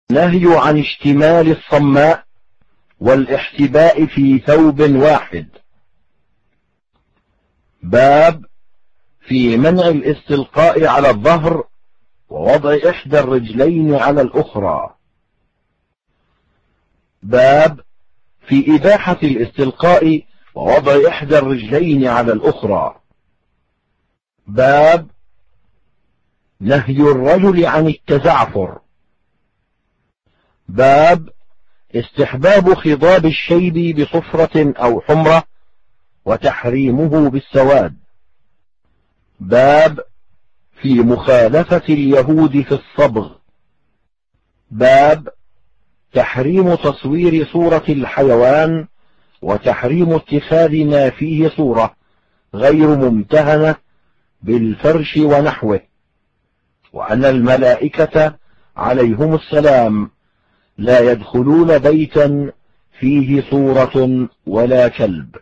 نهي عن اشتمال الصماء والاحتباء في ثوب واحد. باب في منع الاستلقاء على الظهر ووضع إحدى الرجلين على الأخرى. باب في إباحة الاستلقاء ووضع إحدى الرجلين على الأخرى. باب نهي الرجل عن التزعفر. باب استحباب خضاب الشيب بصفرة أو حمرة وتحريمه بالسواد. باب في مخالفة اليهود في الصبغ. باب تحريم تصوير صورة الحيوان وتحريم اتخاذ ما فيه صورة غير ممتهنة بالفرش ونحوه، وأن الملائكة عليهم السلام لا يدخلون بيتا فيه صورة ولا كلب.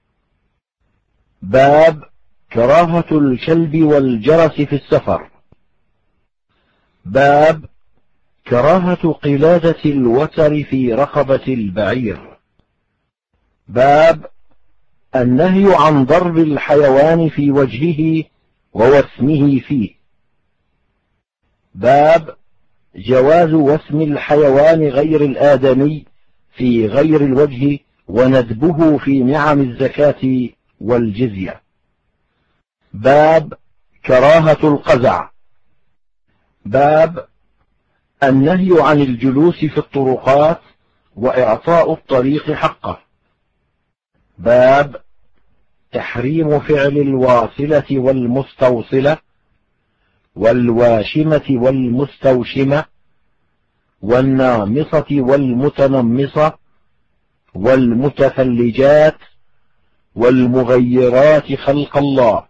باب كراهة الكلب والجرس في السفر. باب كراهة قلادة الوتر في رقبة البعير. باب النهي عن ضرب الحيوان في وجهه ووسمه فيه. باب جواز وسم الحيوان غير الآدمي في غير الوجه وندبه في نعم الزكاة والجزية. باب كراهة القزع. باب النهي عن الجلوس في الطرقات وإعطاء الطريق حقه. باب تحريم فعل الواصلة والمستوصلة والواشمة والمستوشمة والنامصة والمتنمصة والمتفلجات والمغيرات خلق الله.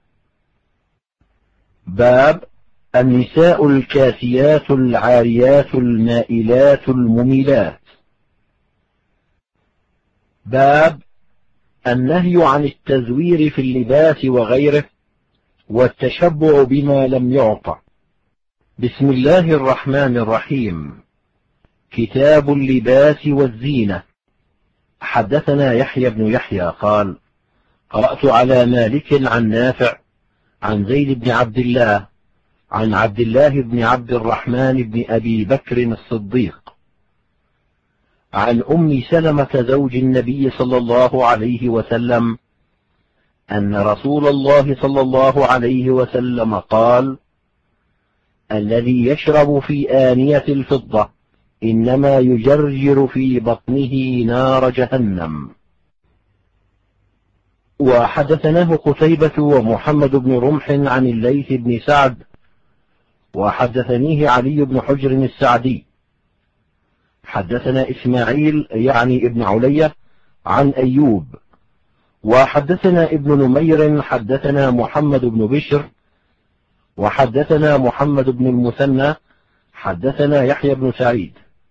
باب النساء الكاسيات العاريات المائلات المميلات. باب النهي عن التزوير في اللباس وغيره والتشبع بما لم يعطى. بسم الله الرحمن الرحيم. كتاب اللباس والزينة. حدثنا يحيى بن يحيى قال: قرأت على مالك عن نافع عن زيد بن عبد الله عن عبد الله بن عبد الرحمن بن أبي بكر الصديق عن أم سلمة زوج النبي صلى الله عليه وسلم أن رسول الله صلى الله عليه وسلم قال: الذي يشرب في آنية الفضة إنما يجرجر في بطنه نار جهنم. وحدثناه قتيبة ومحمد بن رمح عن الليث بن سعد، وحدثنيه علي بن حجر السعدي. حدثنا إسماعيل يعني ابن علية عن أيوب. وحدثنا ابن نمير حدثنا محمد بن بشر وحدثنا محمد بن المثنى حدثنا يحيى بن سعيد.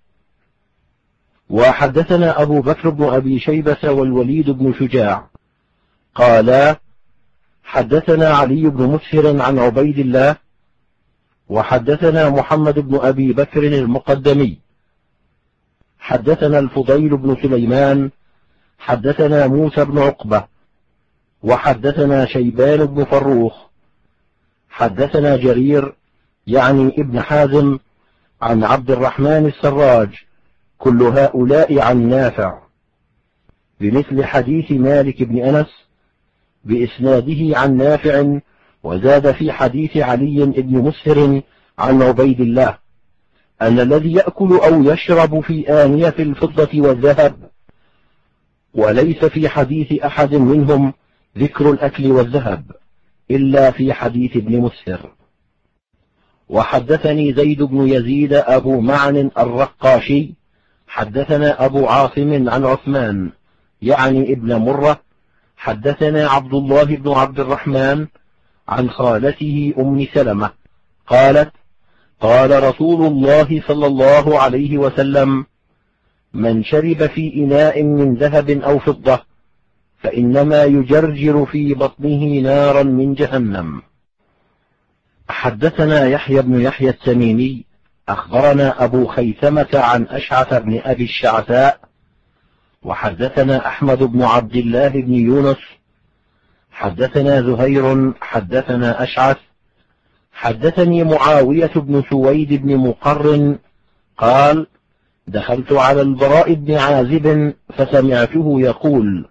وحدثنا أبو بكر بن أبي شيبة والوليد بن شجاع قالا: حدثنا علي بن مسهر عن عبيد الله، وحدثنا محمد بن أبي بكر المقدمي. حدثنا الفضيل بن سليمان حدثنا موسى بن عقبة، وحدثنا شيبان بن فروخ حدثنا جرير يعني ابن حازم عن عبد الرحمن السراج، كل هؤلاء عن نافع بمثل حديث مالك بن أنس بإسناده عن نافع، وزاد في حديث علي بن مسهر عن عبيد الله أن الذي يأكل أو يشرب في آنية الفضة والذهب، وليس في حديث أحد منهم ذكر الأكل والذهب إلا في حديث ابن مسهر. وحدثني زيد بن يزيد أبو معن الرقاشي حدثنا أبو عاصم عن عثمان يعني ابن مرة حدثنا عبد الله بن عبد الرحمن عن خالته أم سلمة قالت: قال رسول الله صلى الله عليه وسلم: من شرب في إناء من ذهب أو فضة فإنما يجرجر في بطنه نارا من جهنم. حدثنا يحيى بن يحيى التميمي أخبرنا أبو خيثمة عن أشعث بن أبي الشعثاء وحدثنا أحمد بن عبد الله بن يونس حدثنا زهير حدثنا أشعث حدثني معاوية بن سويد بن مقرن قال دخلت على البراء بن عازب فسمعته يقول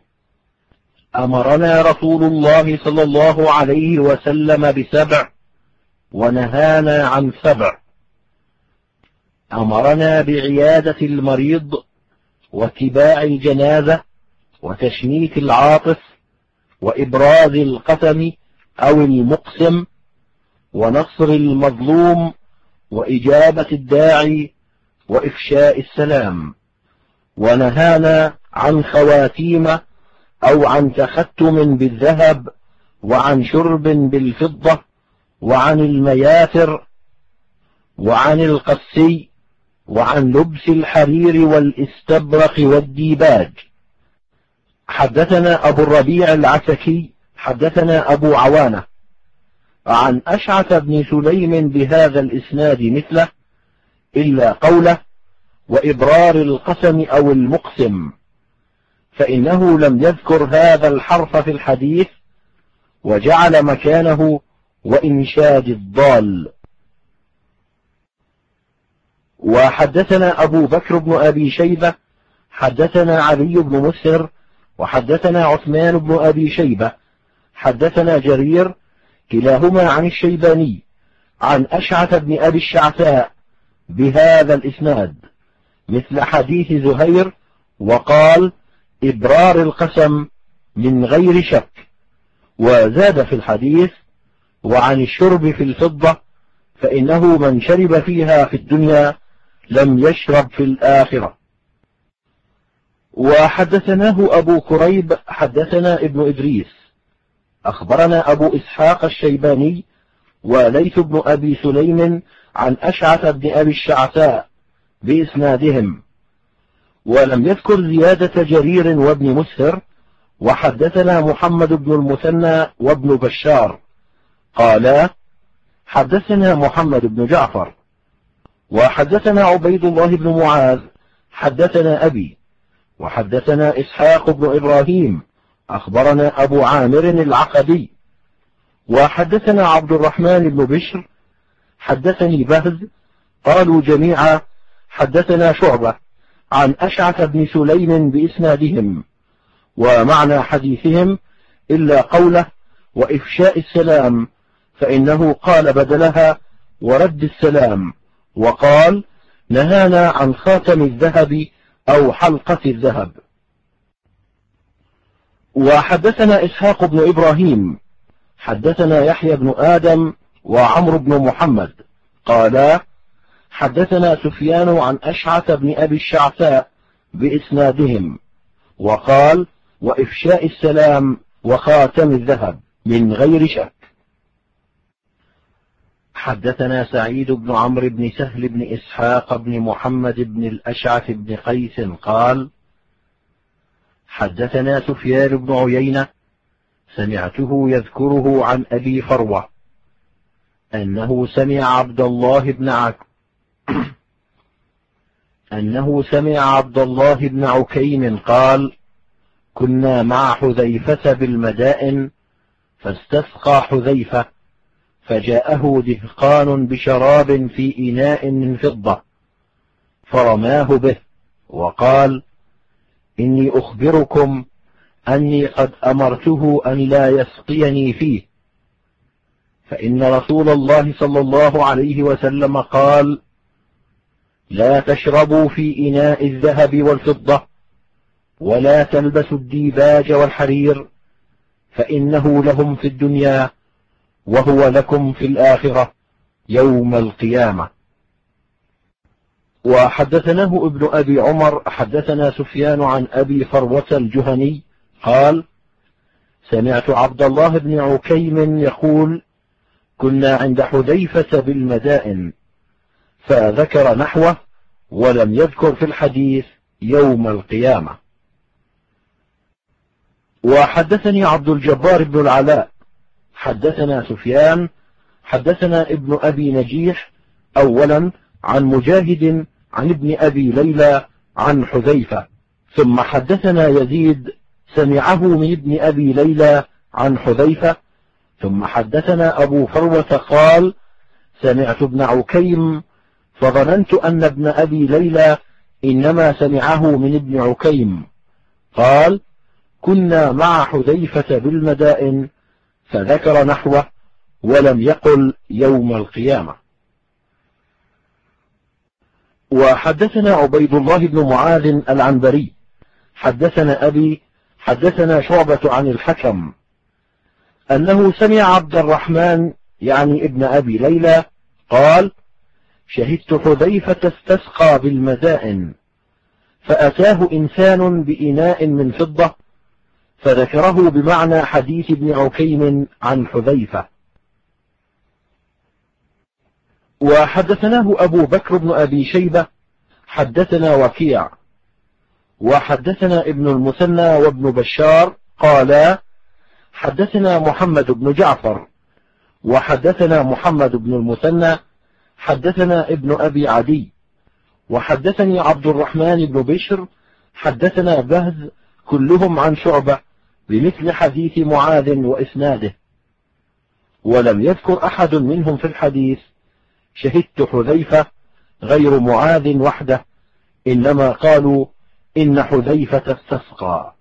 أمرنا رسول الله صلى الله عليه وسلم ب7 ونهانا عن 7. أمرنا بعيادة المريض واتباع الجنازة وتشميت العاطف وإبراز القسم أو المقسم ونصر المظلوم وإجابة الداعي وإفشاء السلام، ونهانا عن خواتيم أو عن تختم بالذهب وعن شرب بالفضة وعن المياثر وعن القسي وعن لبس الحرير والاستبرق والديباج. حدثنا أبو الربيع العسكي حدثنا أبو عوانة عن أشعث بن سليم بهذا الإسناد مثله إلا قوله وإبرار القسم أو المقسم، فإنه لم يذكر هذا الحرف في الحديث وجعل مكانه وإنشاد الضال. وحدثنا أبو بكر بن أبي شيبة حدثنا علي بن مسهر وحدثنا عثمان بن أبي شيبة حدثنا جرير كلاهما عن الشيباني عن أشعث بن أبي الشعثاء بهذا الإسناد مثل حديث زهير، وقال إبرار القسم من غير شك، وزاد في الحديث وعن الشرب في الفضة فإنه من شرب فيها في الدنيا لم يشرب في الآخرة. وحدثناه أبو كريب حدثنا ابن إدريس أخبرنا أبو إسحاق الشيباني وليث بن أبي سليم عن أشعث بن أبي الشعثاء بإسنادهم، ولم يذكر زيادة جرير وابن مسهر. وحدثنا محمد بن المثنى وابن بشار قالا حدثنا محمد بن جعفر وحدثنا عبيد الله بن معاذ حدثنا أبي وحدثنا إسحاق بن إبراهيم أخبرنا أبو عامر العقدي وحدثنا عبد الرحمن بن بشر حدثني بهز قالوا جميعا حدثنا شعبة عن أشعث بن سليم بإسنادهم، ومعنى حديثهم إلا قوله وإفشاء السلام، فإنه قال بدلها ورد السلام، وقال نهانا عن خاتم الذهب أو حلقة الذهب. وحدثنا إسحاق بن إبراهيم حدثنا يحيى بن آدم وعمرو بن محمد قالا حدثنا سفيان عن أشعث بن أبي الشعثاء بإسنادهم، وقال وإفشاء السلام وخاتم الذهب من غير شك. حدثنا سعيد بن عمرو بن سهل بن إسحاق بن محمد بن الأشعث بن قيس قال حدثنا سفيان بن عيينة سمعته يذكره عن أبي فروة أنه سمع عبد الله بن عكيم قال كنا مع حذيفة بالمدائن فاستسقى حذيفة فجاءه دهقان بشراب في إناء من فضة فرماه به وقال إني أخبركم أني قد أمرته أن لا يسقيني فيه، فإن رسول الله صلى الله عليه وسلم قال لا تشربوا في إناء الذهب والفضة ولا تلبسوا الديباج والحرير، فإنه لهم في الدنيا وهو لكم في الآخرة يوم القيامة. وحدثناه ابن أبي عمر حدثنا سفيان عن أبي فروة الجهني قال سمعت عبد الله بن عكيم يقول كنا عند حذيفة بالمدائن، فذكر نحوه ولم يذكر في الحديث يوم القيامة. وحدثني عبد الجبار بن العلاء حدثنا سفيان حدثنا ابن أبي نجيح أولا عن مجاهد عن ابن أبي ليلى عن حذيفة. ثم حدثنا يزيد سمعه من ابن أبي ليلى عن حذيفة. ثم حدثنا أبو فروة قال سمعت ابن عكيم فظننت أن ابن أبي ليلى إنما سمعه من ابن عكيم. قال كنا مع حذيفة بالمدائن فذكر نحوه ولم يقل يوم القيامة. وحدثنا عبيد الله بن معاذ العنبري حدثنا أبي حدثنا شعبة عن الحكم أنه سمع عبد الرحمن يعني ابن أبي ليلى قال شهدت حذيفة استسقى بالمدائن فأتاه إنسان بإناء من فضة فذكره بمعنى حديث ابن عكيم عن حذيفة. وحدثناه أبو بكر بن أبي شيبة حدثنا وكيع وحدثنا ابن المثنى وابن بشار قالا حدثنا محمد بن جعفر وحدثنا محمد بن المثنى حدثنا ابن أبي عدي وحدثني عبد الرحمن بن بشر حدثنا بهز كلهم عن شعبة بمثل حديث معاذ وإسناده، ولم يذكر أحد منهم في الحديث شهدت حذيفة غير معاذ وحده، إنما قالوا إن حذيفة استسقى.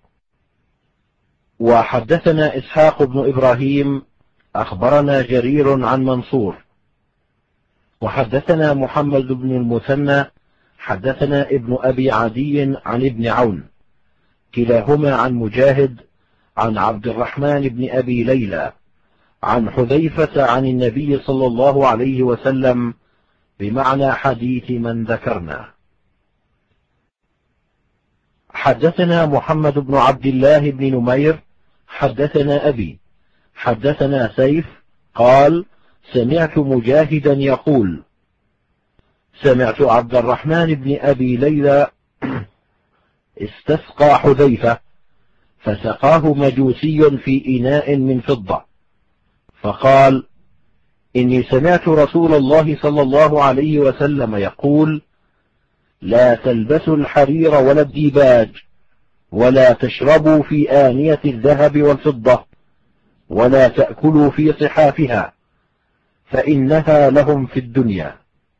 وحدثنا إسحاق بن إبراهيم أخبرنا جرير عن منصور وحدثنا محمد بن المثنى حدثنا ابن أبي عدي عن ابن عون كلاهما عن مجاهد عن عبد الرحمن بن أبي ليلى عن حذيفة عن النبي صلى الله عليه وسلم بمعنى حديث من ذكرنا. حدثنا محمد بن عبد الله بن نمير حدثنا أبي حدثنا سيف قال سمعت مجاهدا يقول سمعت عبد الرحمن بن أبي ليلى استسقى حذيفة فسقاه مجوسي في إناء من فضة فقال إني سمعت رسول الله صلى الله عليه وسلم يقول لا تلبسوا الحرير ولا الديباج ولا تشربوا في آنية الذهب والفضة ولا تأكلوا في صحافها فإنها لهم في الدنيا.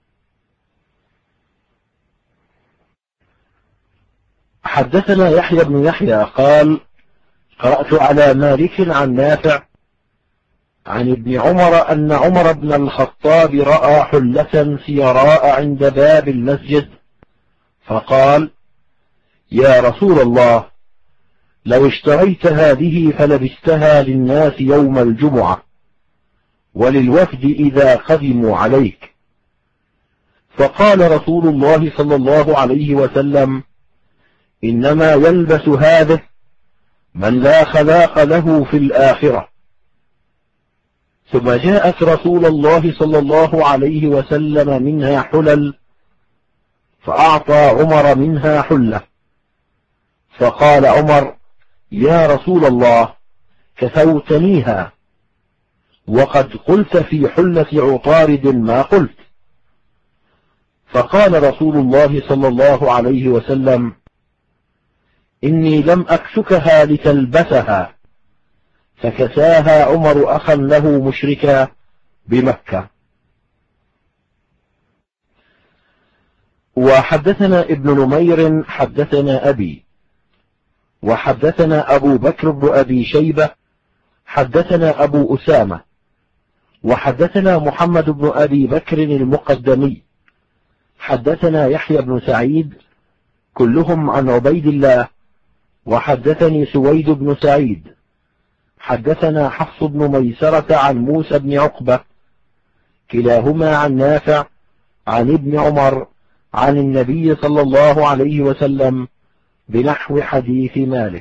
حدثنا يحيى بن يحيى قال قرأت على مالك عن نافع عن ابن عمر أن عمر بن الخطاب رأى حلة سيراء عند باب المسجد فقال يا رسول الله لو اشتريت هذه فلبستها للناس يوم الجمعة وللوفد إذا قدموا عليك. فقال رسول الله صلى الله عليه وسلم إنما يلبس هذه من لا خلاق له في الآخرة. ثم جاءت رسول الله صلى الله عليه وسلم منها حلل فأعطى عمر منها حلة فقال عمر يا رسول الله كفوتنيها وقد قلت في حلة عطارد ما قلت. فقال رسول الله صلى الله عليه وسلم إني لم أكسكها لتلبسها، فكساها عمر أخا له مشركا بمكة. وحدثنا ابن نمير حدثنا أبي وحدثنا أبو بكر بن أبي شيبة حدثنا أبو أسامة وحدثنا محمد بن أبي بكر المقدمي حدثنا يحيى بن سعيد كلهم عن عبيد الله وحدثني سويد بن سعيد حدثنا حفص بن ميسرة عن موسى بن عقبة كلاهما عن نافع عن ابن عمر عن النبي صلى الله عليه وسلم بنحو حديث مالك.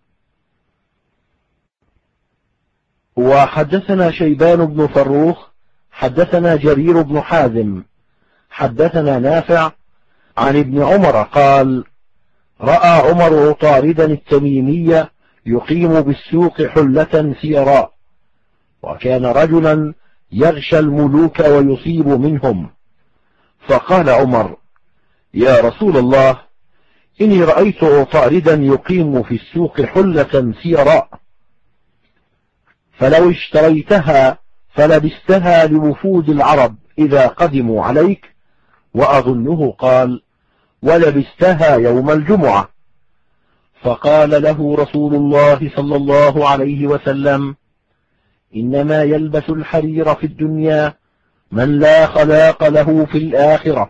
وحدثنا شيبان بن فروخ حدثنا جرير بن حازم حدثنا نافع عن ابن عمر قال رأى عمر عطاردا التميمي يقيم بالسوق حلة سيراء وكان رجلا يغشى الملوك ويصيب منهم، فقال عمر: يا رسول الله، إني رأيت عطاردا يقيم في السوق حلة سيراء، فلو اشتريتها فلبستها لوفود العرب إذا قدموا عليك، وأظنه قال: ولبستها يوم الجمعة. فقال له رسول الله صلى الله عليه وسلم: إنما يلبس الحرير في الدنيا من لا خلاق له في الآخرة.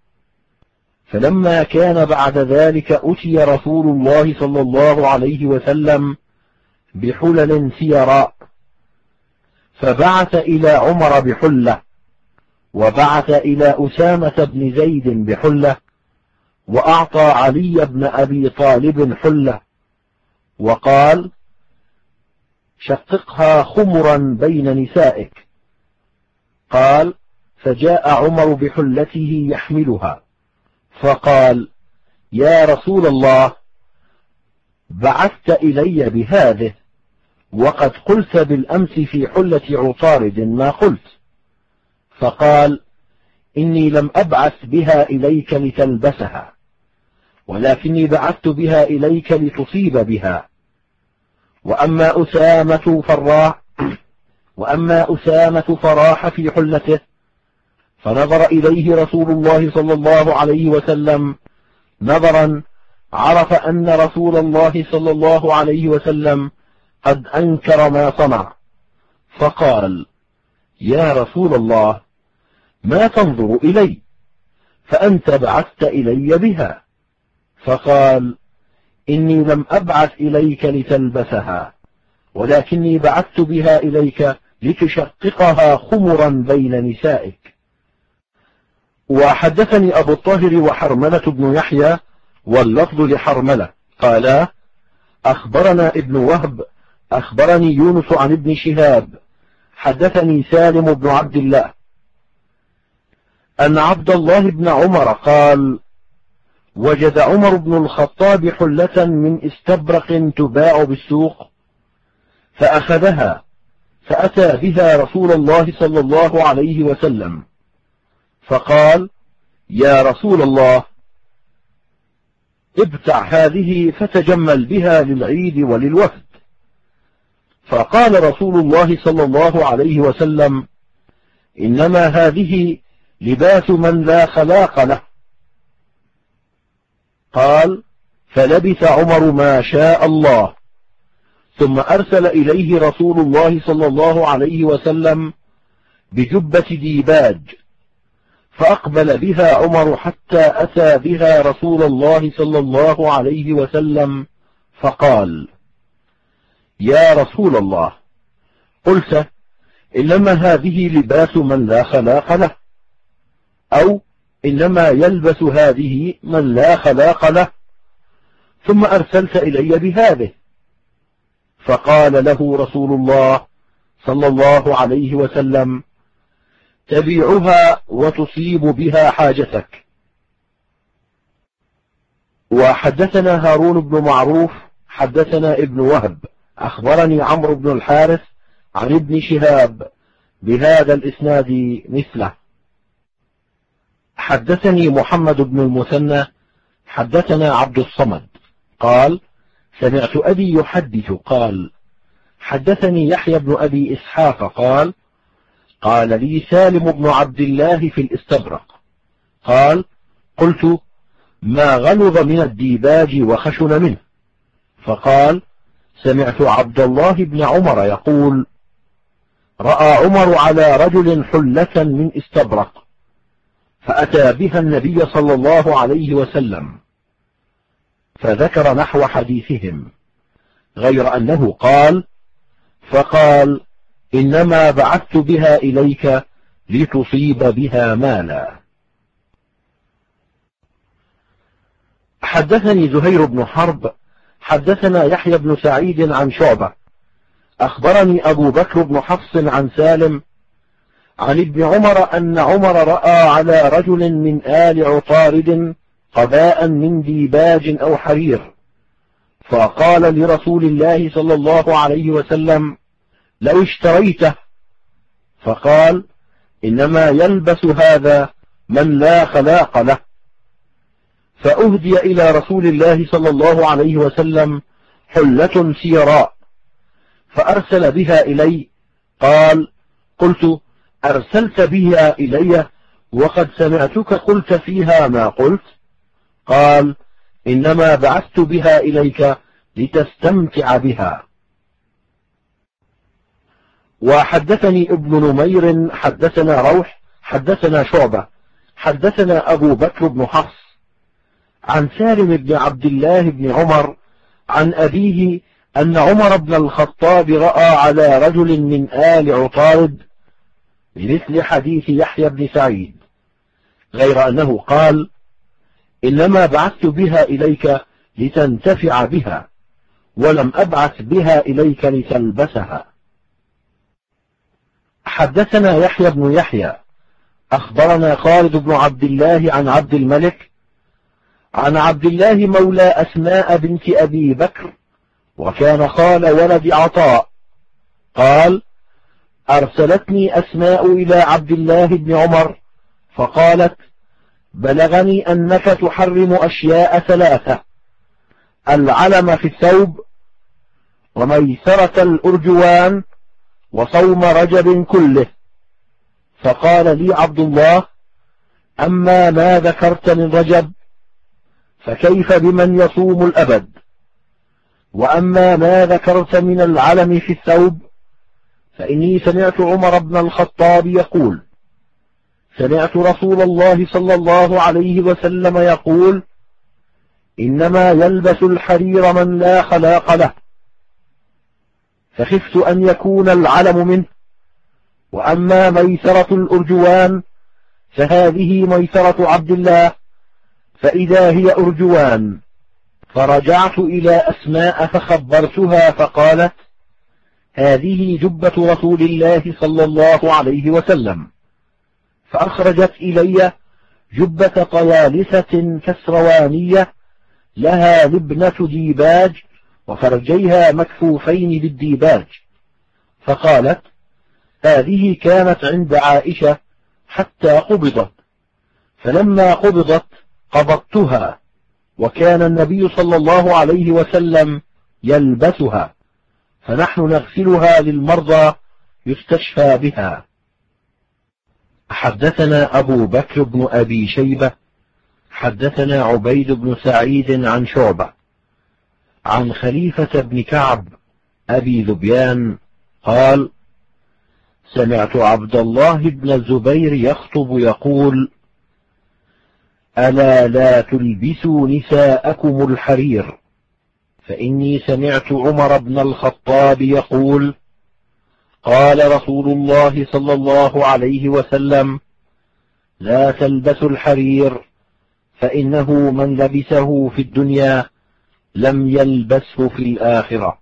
فلما كان بعد ذلك أتي رسول الله صلى الله عليه وسلم بحلل سيراء، فبعث إلى عمر بحلة، وبعث إلى أسامة بن زيد بحلة، وأعطى علي بن أبي طالب حلة، وقال: شققها خمرا بين نسائك. قال: فجاء عمر بحلته يحملها، فقال: يا رسول الله، بعثت إلي بهذه، وقد قلت بالأمس في حلة عطارد ما قلت. فقال: إني لم أبعث بها إليك لتلبسها، ولكني بعثت بها إليك لتصيب بها. وأما أسامة فراح في حلته، فنظر إليه رسول الله صلى الله عليه وسلم نظرا عرف أن رسول الله صلى الله عليه وسلم قد أنكر ما صنع، فقال: يا رسول الله، ما تنظر إلي؟ فأنت بعثت إلي بها. فقال: إني لم أبعث إليك لتلبسها، ولكني بعثت بها إليك لتشققها خمرا بين نسائك. وحدثني أبو الطاهر وحرملة بن يحيى واللفظ لحرملة قالا: أخبرنا ابن وهب أخبرني يونس عن ابن شهاب حدثني سالم بن عبد الله أن عبد الله بن عمر قال: وجد عمر بن الخطاب حلة من استبرق تباع بالسوق، فأخذها فأتى بها رسول الله صلى الله عليه وسلم، فقال: يا رسول الله، ابتع هذه فتجمل بها للعيد وللوفد. فقال رسول الله صلى الله عليه وسلم: إنما هذه لباس من لا خلاق له. قال: فلبث عمر ما شاء الله، ثم أرسل إليه رسول الله صلى الله عليه وسلم بجبة ديباج، فأقبل بها عمر حتى أتى بها رسول الله صلى الله عليه وسلم، فقال: يا رسول الله، قلت إنما هذه لباس من لا خلاق له، أو إنما يلبس هذه من لا خلاق له، ثم أرسلت إلي بهذه. فقال له رسول الله صلى الله عليه وسلم: تبيعها وتصيب بها حاجتك. وحدثنا هارون بن معروف حدثنا ابن وهب أخبرني عمرو بن الحارث عن ابن شهاب بهذا الإسناد مثله. حدثني محمد بن المثنى حدثنا عبد الصمد قال: سمعت أبي يحدث قال: حدثني يحيى بن أبي إسحاق قال: قال لي سالم بن عبد الله في الاستبرق، قال: قلت: ما غلظ من الديباج وخشن منه؟ فقال: سمعت عبد الله بن عمر يقول: رأى عمر على رجل حلة من استبرق، فأتى بها النبي صلى الله عليه وسلم، فذكر نحو حديثهم، غير أنه قال: فقال: إنما بعثت بها إليك لتصيب بها مالا. حدثني زهير بن حرب حدثنا يحيى بن سعيد عن شعبة أخبرني أبو بكر بن حفص عن سالم عن ابن عمر أن عمر رأى على رجل من آل عطارد قباء من ديباج أو حرير، فقال لرسول الله صلى الله عليه وسلم: لو اشتريته. فقال: إنما يلبس هذا من لا خلاق له. فأهدي إلى رسول الله صلى الله عليه وسلم حلة سيراء، فأرسل بها إلي. قال: قلت: أرسلت بها إلي وقد سمعتك قلت فيها ما قلت؟ قال: إنما بعثت بها إليك لتستمتع بها. وحدثني ابن نمير حدثنا روح حدثنا شعبة حدثنا أبو بكر بن حفص عن سالم بن عبد الله بن عمر عن أبيه أن عمر بن الخطاب رأى على رجل من آل عطارد بمثل حديث يحيى بن سعيد، غير أنه قال: إنما بعثت بها إليك لتنتفع بها، ولم أبعث بها إليك لتلبسها. حدثنا يحيى بن يحيى أخبرنا خالد بن عبد الله عن عبد الملك عن عبد الله مولى أسماء بنت أبي بكر، وكان خال ولد عطاء، قال: أرسلتني أسماء إلى عبد الله بن عمر فقالت: بلغني أنك تحرم أشياء ثلاثة: العلم في الثوب، وميسرة الأرجوان، وصوم رجب كله. فقال لي عبد الله: أما ما ذكرت من رجب فكيف بمن يصوم الأبد؟ وأما ما ذكرت من العلم في الثوب فإني سمعت عمر بن الخطاب يقول: سمعت رسول الله صلى الله عليه وسلم يقول: إنما يلبس الحرير من لا خلاق له، فخفت أن يكون العلم منه. وأما ميسرة الأرجوان فهذه ميسرة عبد الله، فإذا هي أرجوان. فرجعت إلى أسماء فخبرتها فقالت: هذه جبة رسول الله صلى الله عليه وسلم. فأخرجت إلي جبة طيالسة كسروانية لها لبنة ديباج وفرجيها مكفوفين بالديباج، فقالت: هذه كانت عند عائشة حتى قبضت، فلما قبضت قبضتها، وكان النبي صلى الله عليه وسلم يلبسها، فنحن نغسلها للمرضى يستشفى بها. حدثنا أبو بكر بن أبي شيبة حدثنا عبيد بن سعيد عن شعبة عن خليفة بن كعب أبي ذبيان قال: سمعت عبد الله بن الزبير يخطب يقول: ألا لا تلبسوا نساءكم الحرير، فإني سمعت عمر بن الخطاب يقول: قال رسول الله صلى الله عليه وسلم: لا تلبسوا الحرير، فإنه من لبسه في الدنيا لم يلبسه في الآخرة.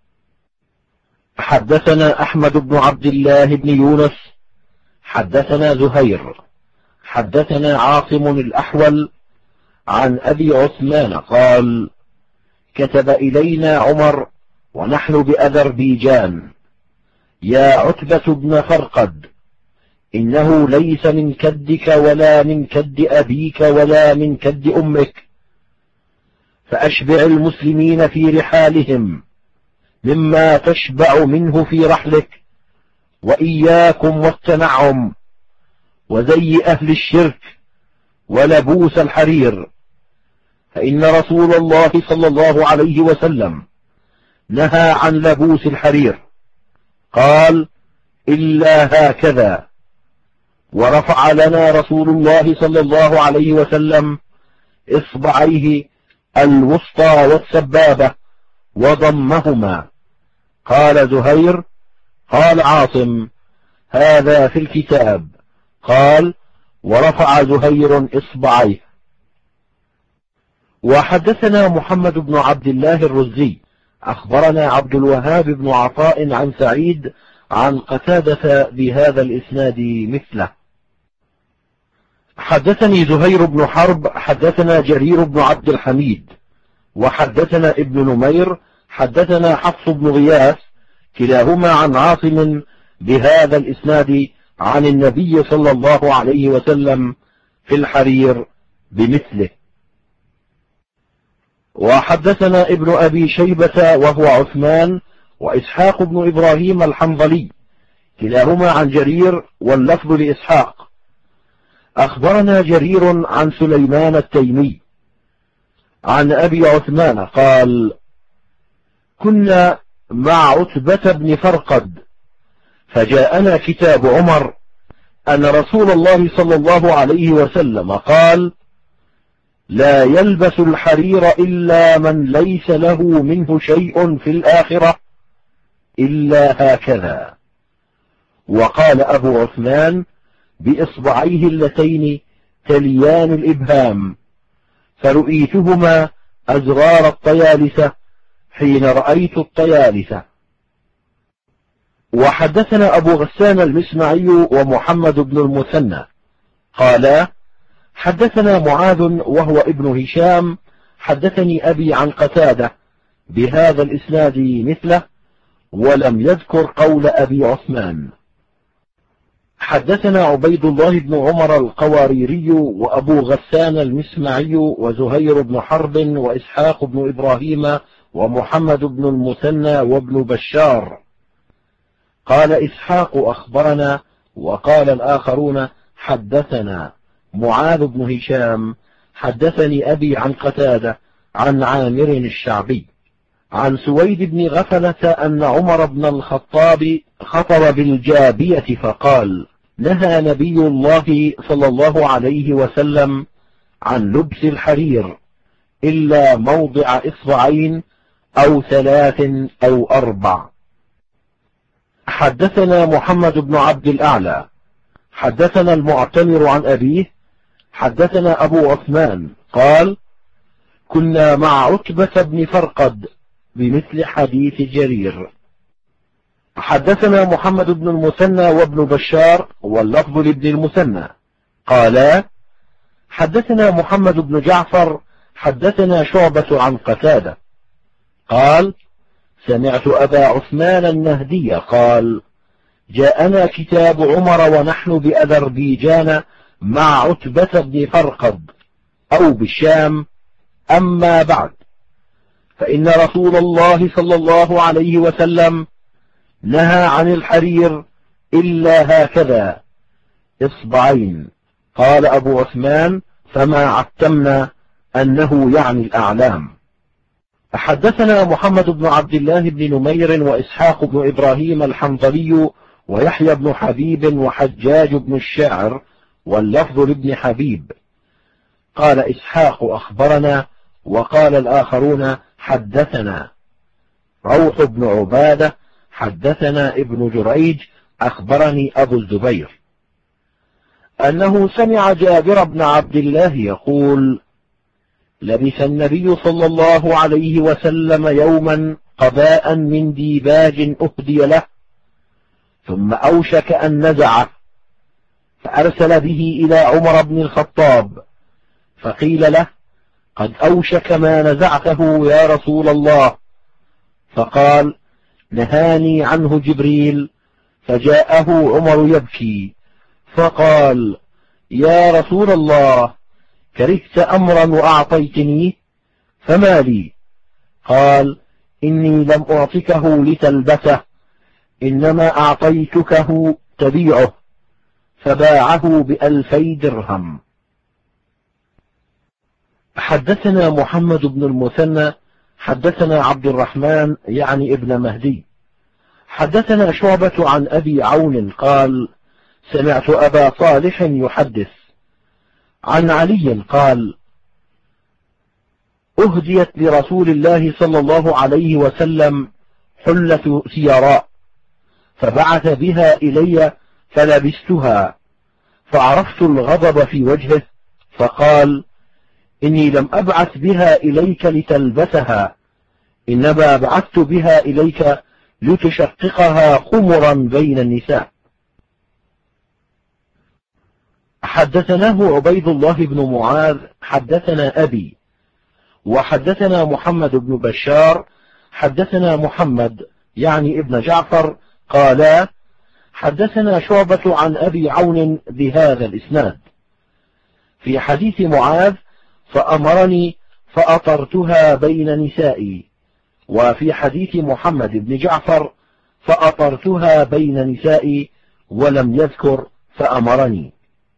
حدثنا أحمد بن عبد الله بن يونس حدثنا زهير حدثنا عاصم الأحول عن أبي عثمان قال: كتب إلينا عمر ونحن بأذربيجان: يا عتبة بن فرقد، إنه ليس من كدك ولا من كد أبيك ولا من كد أمك، فأشبع المسلمين في رحالهم مما تشبع منه في رحلك، وإياكم والتنعم، وزي أهل الشرك ولبوس الحرير، فإن رسول الله صلى الله عليه وسلم نهى عن لبوس الحرير. قال: إلا هكذا. ورفع لنا رسول الله صلى الله عليه وسلم إصبعيه الوسطى والسبابة وضمهما. قال زهير: قال عاصم: هذا في الكتاب. قال: ورفع زهير إصبعيه. وحدثنا محمد بن عبد الله الرزي أخبرنا عبد الوهاب بن عطاء عن سعيد عن قتادة بهذا الإسناد مثله. حدثني زهير بن حرب حدثنا جرير بن عبد الحميد وحدثنا ابن نمير حدثنا حفص بن غياث كلاهما عن عاصم بهذا الإسناد عن النبي صلى الله عليه وسلم في الحرير بمثله. وحدثنا ابن أبي شيبة وهو عثمان وإسحاق بن إبراهيم الحنظلي كلاهما عن جرير واللفظ لإسحاق. أخبرنا جرير عن سليمان التيمي عن أبي عثمان قال: كنا مع عتبة بن فرقد فجاءنا كتاب عمر أن رسول الله صلى الله عليه وسلم قال: لا يلبس الحرير إلا من ليس له منه شيء في الآخرة إلا هكذا. وقال أبو عثمان بإصبعيه اللتين تليان الإبهام، فرؤيتهما أزرار الطيالسة حين رأيت الطيالسة. وحدثنا أبو غسان المسمعي ومحمد بن المثنى قالا: حدثنا معاذ وهو ابن هشام حدثني أبي عن قتادة بهذا الإسناد مثله، ولم يذكر قول أبي عثمان. حدثنا عبيد الله بن عمر القواريري وأبو غسان المسمعي وزهير بن حرب وإسحاق بن إبراهيم ومحمد بن المثنى وابن بشار. قال إسحاق: أخبرنا. وقال الآخرون: حدثنا معاذ بن هشام حدثني أبي عن قتادة عن عامر الشعبي عن سويد بن غفلة أن عمر بن الخطاب خطب بالجابية فقال: نهى نبي الله صلى الله عليه وسلم عن لبس الحرير إلا موضع إصبعين أو 3 أو 4. حدثنا محمد بن عبد الأعلى حدثنا المعتمر عن أبيه حدثنا أبو عثمان قال: كنا مع عتبة بن فرقد بمثل حديث جرير. حدثنا محمد بن المثنى وابن بشار واللفظ لابن المثنى قالا: حدثنا محمد بن جعفر حدثنا شعبة عن قتادة قال: سمعت أبا عثمان النهدي قال: جاءنا كتاب عمر ونحن بأذربيجان مع عتبة بن فرقد أو بالشام. أما بعد، فإن رسول الله صلى الله عليه وسلم نهى عن الحرير إلا هكذا إصبعين. قال أبو عثمان: فما عتمنا أنه يعني الأعلام. حدثنا محمد بن عبد الله بن نمير وإسحاق بن إبراهيم الحنظلي ويحيى بن حبيب وحجاج بن الشاعر واللفظ لابن حبيب. قال إسحاق: أخبرنا. وقال الآخرون: حدثنا. روح بن عبادة حدثنا ابن جريج أخبرني أبو الزبير أنه سمع جابر بن عبد الله يقول: لبس النبي صلى الله عليه وسلم يوما قباء من ديباج أهدي له، ثم أوشك أن نزعه، فأرسل به إلى عمر بن الخطاب، فقيل له: قد أوشك ما نزعته يا رسول الله. فقال: نهاني عنه جبريل. فجاءه عمر يبكي، فقال: يا رسول الله، كرهت أمرا وأعطيتنيه، فما لي؟ قال: إني لم أعطكه لتلبسه، إنما أعطيتكه تبيعه. فباعه ب2000 درهم. حدثنا محمد بن المثنى حدثنا عبد الرحمن يعني ابن مهدي حدثنا شعبة عن أبي عون قال: سمعت أبا صالح يحدث عن علي قال: أهديت لرسول الله صلى الله عليه وسلم حلة سيراء، فبعث بها إلي فلبستها، فعرفت الغضب في وجهه، فقال: إني لم أبعث بها إليك لتلبسها، إنما بعثت بها إليك لتشققها خمرا بين النساء. حدثناه عبيد الله بن معاذ حدثنا أبي وحدثنا محمد بن بشار حدثنا محمد يعني ابن جعفر قالا: حدثنا شعبة عن أبي عون بهذا الإسناد. في حديث معاذ فأمرني فأطرتها بين نسائي، وفي حديث محمد بن جعفر فأطرتها بين نسائي ولم يذكر فأمرني.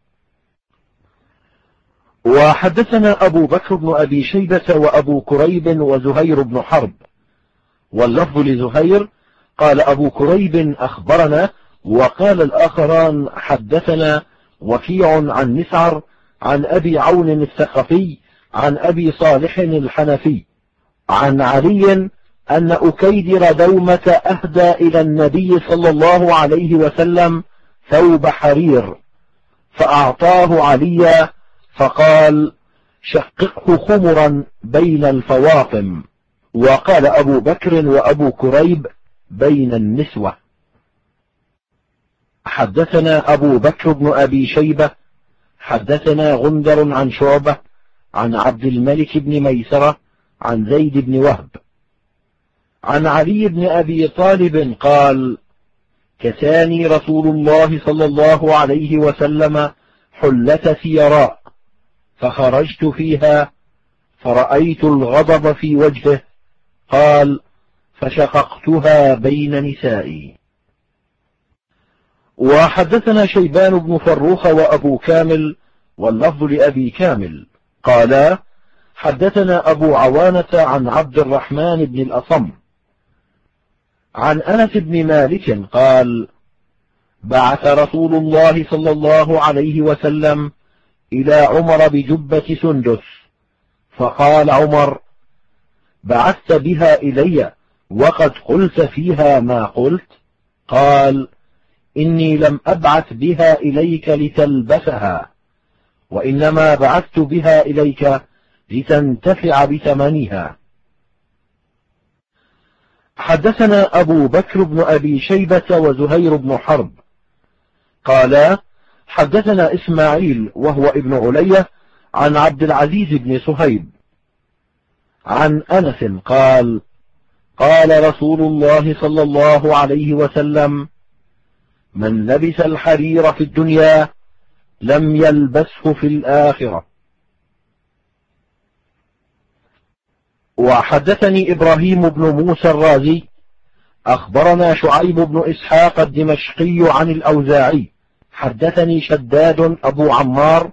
وحدثنا أبو بكر بن أبي شيبة وأبو كريب وزهير بن حرب، واللفظ لزهير قال أبو كريب أخبرنا، وقال الآخران حدثنا وكيع عن مسعر عن أبي عون الثقفي عن أبي صالح الحنفي عن علي أن أكيدر دومة أهدى إلى النبي صلى الله عليه وسلم ثوب حرير فأعطاه عليا فقال شققه خمرا بين الفواطم. وقال أبو بكر وأبو كريب بين النسوة. حدثنا أبو بكر بن أبي شيبة حدثنا غندر عن شعبة عن عبد الملك بن ميسرة عن زيد بن وهب عن علي بن أبي طالب قال كساني رسول الله صلى الله عليه وسلم حلة سيراء فخرجت فيها فرأيت الغضب في وجهه، قال فشققتها بين نسائي. وحدثنا شيبان بن فروخ وأبو كامل، واللفظ لأبي كامل، قالا حدثنا أبو عوانة عن عبد الرحمن بن الأصم عن أنس بن مالك قال بعث رسول الله صلى الله عليه وسلم إلى عمر بجبة سندس، فقال عمر بعثت بها إلي وقد قلت فيها ما قلت؟ قال إني لم أبعث بها إليك لتلبسها، وإنما بعثت بها إليك لتنتفع بثمنها. حدثنا أبو بكر بن أبي شيبة وزهير بن حرب قالا حدثنا إسماعيل وهو ابن علية عن عبد العزيز بن صهيب عن أنس قال قال رسول الله صلى الله عليه وسلم من لبس الحرير في الدنيا لم يلبسه في الآخرة. وحدثني إبراهيم بن موسى الرازي أخبرنا شعيب بن إسحاق الدمشقي عن الأوزاعي حدثني شداد أبو عمار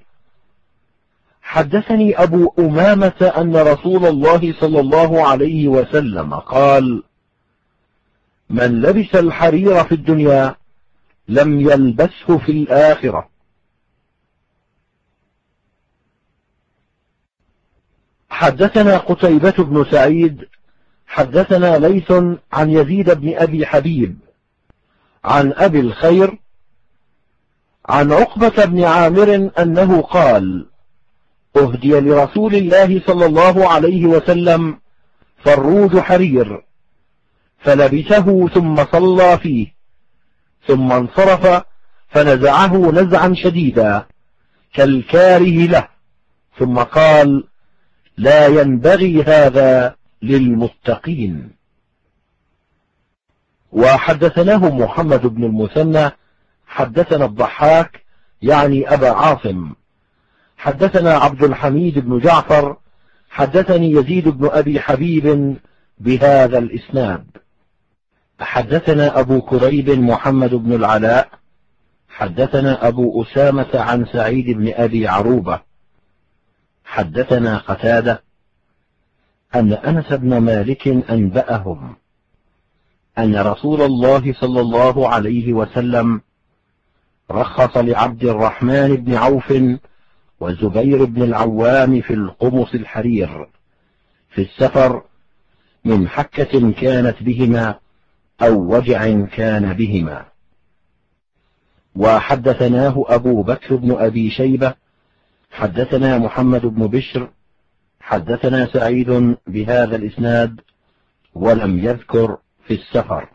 حدثني أبو أمامة أن رسول الله صلى الله عليه وسلم قال من لبس الحرير في الدنيا لم يلبسه في الآخرة. حدثنا قتيبة بن سعيد حدثنا ليث عن يزيد بن أبي حبيب عن أبي الخير عن عقبة بن عامر أنه قال أهدي لرسول الله صلى الله عليه وسلم فروج حرير فلبسه ثم صلى فيه، ثم انصرف فنزعه نزعا شديدا كالكاره له، ثم قال لا ينبغي هذا للمتقين. وحدثناه محمد بن المثنى حدثنا الضحاك يعني أبا عاصم حدثنا عبد الحميد بن جعفر حدثني يزيد بن أبي حبيب بهذا الإسناد. حدثنا أبو كريب محمد بن العلاء حدثنا أبو أسامة عن سعيد بن أبي عروبة حدثنا قتادة أن أنس بن مالك أنبأهم أن رسول الله صلى الله عليه وسلم رخص لعبد الرحمن بن عوف وزبير بن العوام في القمص الحرير في السفر من حكة كانت بهما أو وجع كان بهما. وحدثناه أبو بكر بن أبي شيبة حدثنا محمد بن بشر حدثنا سعيد بهذا الإسناد ولم يذكر في السفر.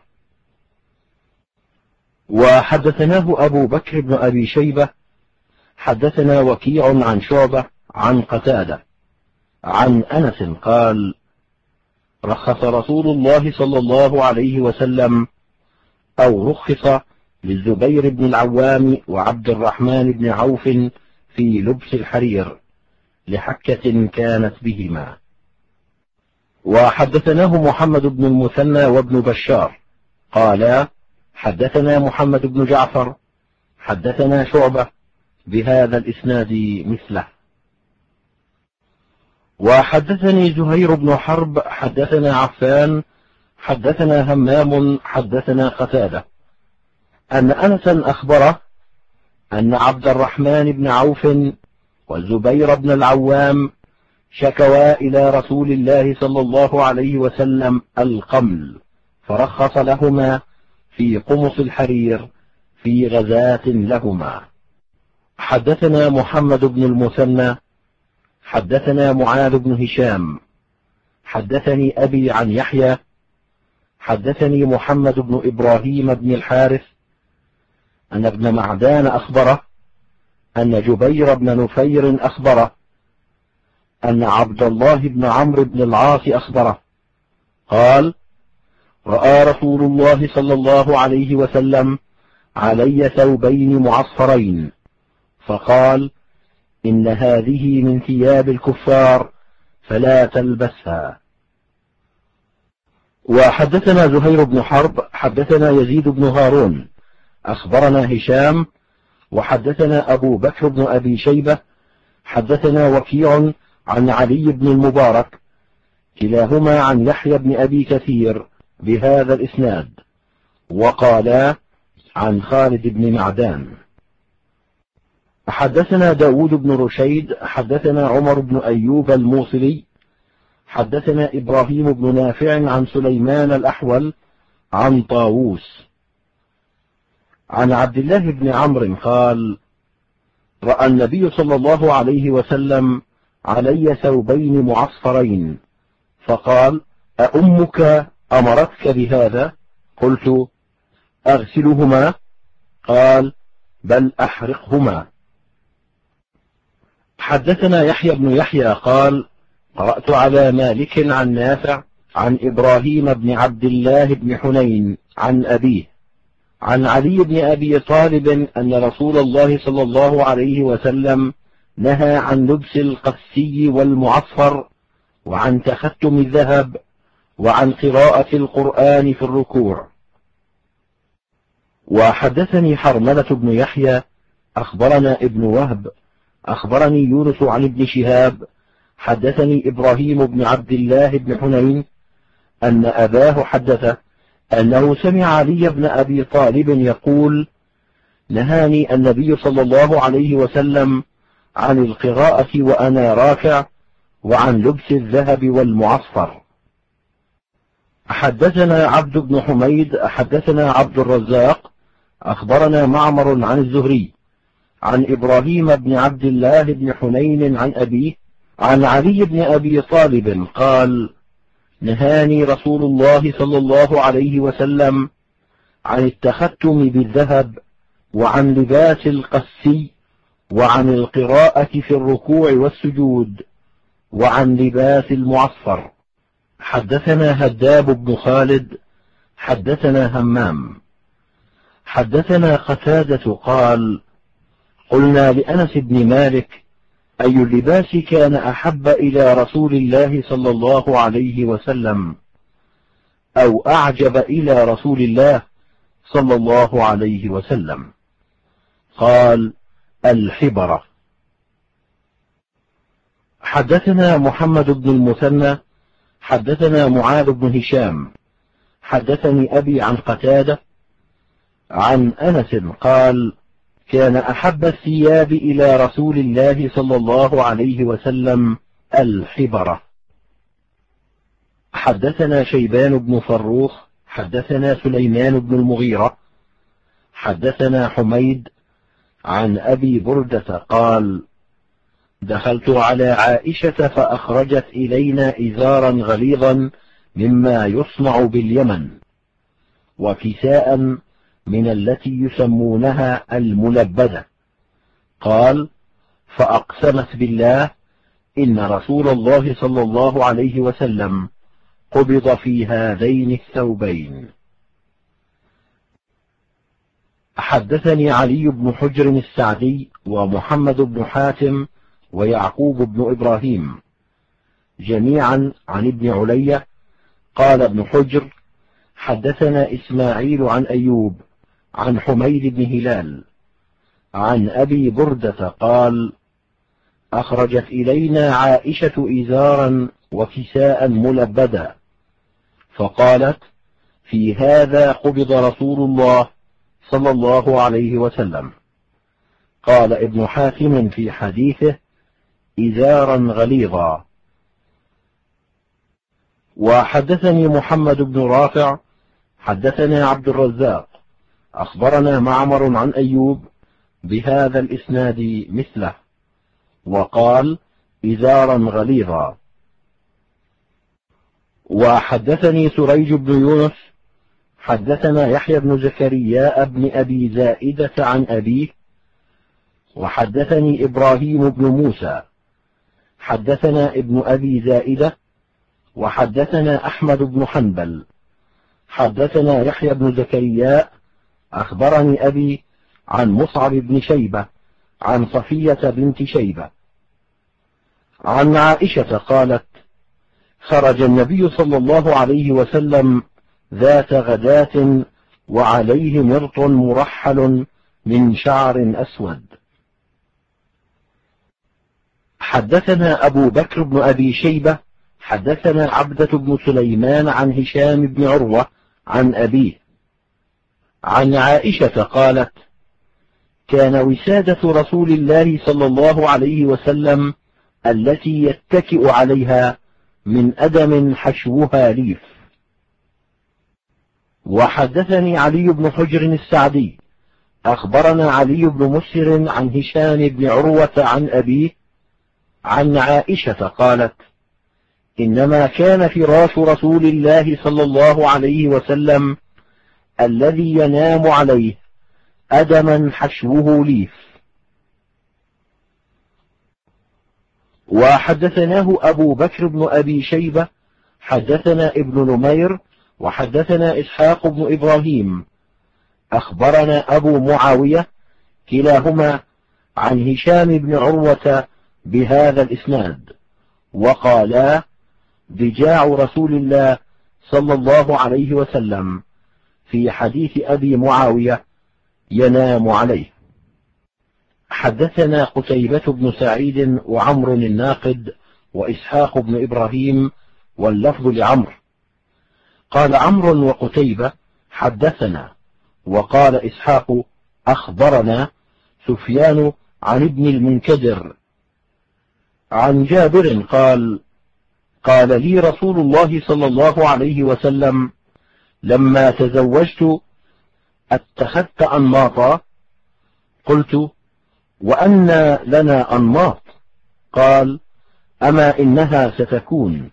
وحدثناه أبو بكر بن أبي شيبة حدثنا وكيع عن شعبة عن قتادة عن أنس قال رخص رسول الله صلى الله عليه وسلم أو رخص للزبير بن العوام وعبد الرحمن بن عوف في لبس الحرير لحكة كانت بهما. وحدثناه محمد بن المثنى وابن بشار قالا حدثنا محمد بن جعفر حدثنا شعبة بهذا الإسناد مثله. وحدثني زهير بن حرب حدثنا عفان حدثنا همام حدثنا قتادة أن أنسا أخبره أن عبد الرحمن بن عوف والزبير بن العوام شكوا إلى رسول الله صلى الله عليه وسلم القمل، فرخص لهما في قمص الحرير في غزاة لهما. حدثنا محمد بن المثنى حدثنا معاذ بن هشام حدثني أبي عن يحيى حدثني محمد بن إبراهيم بن الحارث أن ابن معدان أخبره أن جبير بن نفير أخبره أن عبد الله بن عمرو بن العاص أخبره قال رأى رسول الله صلى الله عليه وسلم علي ثوبين معصفرين فقال إن هذه من ثياب الكفار فلا تلبسها. وحدثنا زهير بن حرب حدثنا يزيد بن هارون أخبرنا هشام وحدثنا أبو بكر بن أبي شيبة حدثنا وكيع عن علي بن المبارك كلاهما عن يحيى بن أبي كثير بهذا الإسناد، وقالا عن خالد بن معدان. حدثنا داود بن رشيد حدثنا عمر بن أيوب الموصلي حدثنا إبراهيم بن نافع عن سليمان الأحول عن طاووس عن عبد الله بن عمرو قال رأى النبي صلى الله عليه وسلم علي ثوبين معصفرين فقال أأمك أمرتك بهذا؟ قلت أغسلهما؟ قال بل أحرقهما. حدثنا يحيى بن يحيى قال قرأت على مالك عن نافع عن إبراهيم بن عبد الله بن حنين عن أبيه عن علي بن أبي طالب أن رسول الله صلى الله عليه وسلم نهى عن لبس القسي والمعصفر وعن تختم الذهب وعن قراءة القرآن في الركوع. وحدثني حرملة بن يحيى أخبرنا ابن وهب أخبرني يونس عن ابن شهاب حدثني إبراهيم بن عبد الله بن حنين أن أباه حدثه أنه سمع علي بن أبي طالب يقول نهاني النبي صلى الله عليه وسلم عن القراءة وأنا راكع وعن لبس الذهب والمعصفر. حدثنا عبد بن حميد حدثنا عبد الرزاق أخبرنا معمر عن الزهري عن إبراهيم بن عبد الله بن حنين عن أبيه عن علي بن أبي طالب قال نهاني رسول الله صلى الله عليه وسلم عن التختم بالذهب وعن لباس القسي وعن القراءة في الركوع والسجود وعن لباس المعصفر. حدثنا هداب بن خالد حدثنا همام حدثنا قتادة قال قلنا لأنس بن مالك أي اللباس كان أحب إلى رسول الله صلى الله عليه وسلم أو أعجب إلى رسول الله صلى الله عليه وسلم؟ قال الحبرة. حدثنا محمد بن المثنى حدثنا معاذ بن هشام حدثني أبي عن قتادة عن أنس قال كان أحب الثياب إلى رسول الله صلى الله عليه وسلم الحبرة. حدثنا شيبان بن فروخ حدثنا سليمان بن المغيرة حدثنا حميد عن أبي بردة قال دخلت على عائشة فأخرجت إلينا إزارا غليظا مما يصنع باليمن وكساء من التي يسمونها الملبدة. قال فأقسمت بالله إن رسول الله صلى الله عليه وسلم قبض في هذين الثوبين. حدثني علي بن حجر السعدي ومحمد بن حاتم ويعقوب بن إبراهيم جميعا عن ابن علية قال ابن حجر حدثنا إسماعيل عن أيوب عن حميد بن هلال عن أبي بردة قال أخرجت إلينا عائشة إزارا وكساء ملبدا فقالت في هذا قبض رسول الله صلى الله عليه وسلم. قال ابن حاتم في حديثه إزارا غليظا. وحدثني محمد بن رافع حدثنا عبد الرزاق أخبرنا معمر عن أيوب بهذا الإسناد مثله وقال إزارا غليظا. وحدثني سريج بن يونس حدثنا يحيى بن زكريا بن أبي زائدة عن أبيه وحدثني إبراهيم بن موسى حدثنا ابن أبي زائدة وحدثنا أحمد بن حنبل حدثنا يحيى بن زكريا أخبرني أبي عن مصعب بن شيبة عن صفية بنت شيبة عن عائشة قالت خرج النبي صلى الله عليه وسلم ذات غداة وعليه مرط مرحل من شعر أسود. حدثنا أبو بكر بن أبي شيبة حدثنا عبدة بن سليمان عن هشام بن عروة عن أبيه عن عائشة قالت كان وسادة رسول الله صلى الله عليه وسلم التي يتكئ عليها من أدم حشوها ليف. وحدثني علي بن حجر السعدي أخبرنا علي بن مسهر عن هشام بن عروة عن أبيه عن عائشة قالت إنما كان فراش رسول الله صلى الله عليه وسلم الذي ينام عليه أدما حشوه ليف. وحدثناه أبو بكر بن أبي شيبة حدثنا ابن نمير وحدثنا إسحاق بن إبراهيم أخبرنا أبو معاوية كلاهما عن هشام بن عروة بهذا الإسناد وقالا ضجاع رسول الله صلى الله عليه وسلم في حديث أبي معاوية ينام عليه. حدثنا قتيبة بن سعيد وعمر الناقد وإسحاق بن إبراهيم واللفظ لعمر قال عمرو وقتيبة حدثنا وقال إسحاق أخبرنا سفيان عن ابن المنكدر عن جابر قال لي رسول الله صلى الله عليه وسلم لما تزوجت اتخذت أنماطا قلت وأنى لنا أنماط قال أما إنها ستكون.